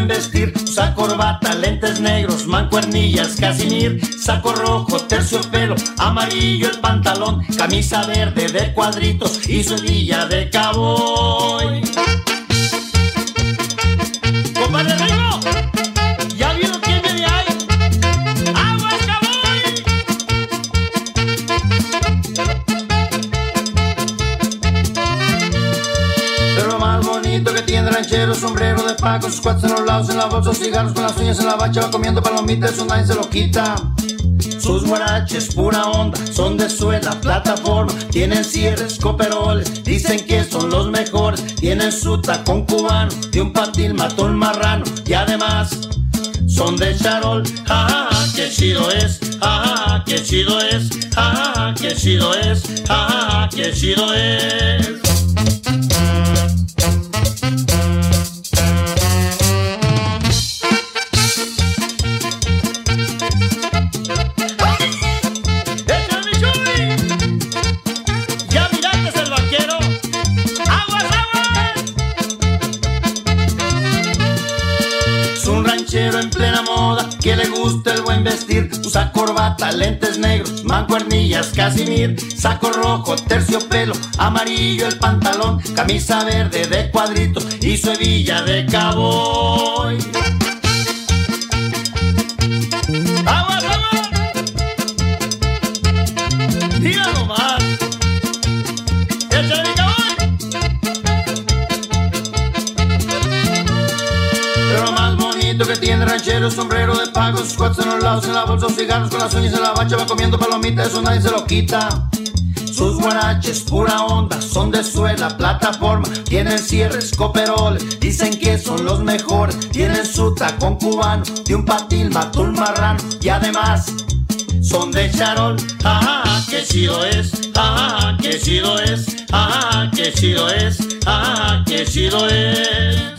buen vestir, usa corbata, lentes negros, mancuernillas, casimir, saco rojo, terciopelo, amarillo el pantalón, camisa verde de cuadritos y su hebilla de cowboy. ¡Compadre Rigo! ¿Ya vieron quién viene ahí? ¡Aguas, cowboy! Pero lo más bonito que tiene ranchero, sombrero de paco, sus cuates en los lados, en la bolsa, cigarros con las uñas en la bacha, va comiendo palomitas, eso nadie se lo quita. Sus guaraches, pura onda, son de suela, plataforma, tienen cierres, coperoles, dicen que son los mejores, tienen su tacón cubano, de un patín mató un marrano, y además son de charol, ja, ja, qué chido es, ja, ja, qué chido es, ja, ja, qué chido es, ja, ja, qué chido es. En plena moda, que le gusta el buen vestir, usa corbata, lentes negros, mancuernillas, casimir, saco rojo, terciopelo, amarillo el pantalón, camisa verde de cuadritos y su hebilla de cowboy. ¡Aguas, aguas! ¡Tira nomás! ¡Échale mi cowboy! Pero más bonito que tiene ranchero, sombrero de pago, sus cuates en los lados, en la bolsa, cigarros con las uñas en la bacha, va comiendo palomitas, eso nadie se lo quita. Sus guaraches, pura onda, son de suela, plataforma, tienen cierres, coperoles, dicen que son los mejores, tienen su tacón cubano, de un patín mató un marrano, y además son de charol, ja, ja, qué chido es, ja, ja, qué chido es, ja, ja, qué chido es, ja, ja, qué chido es.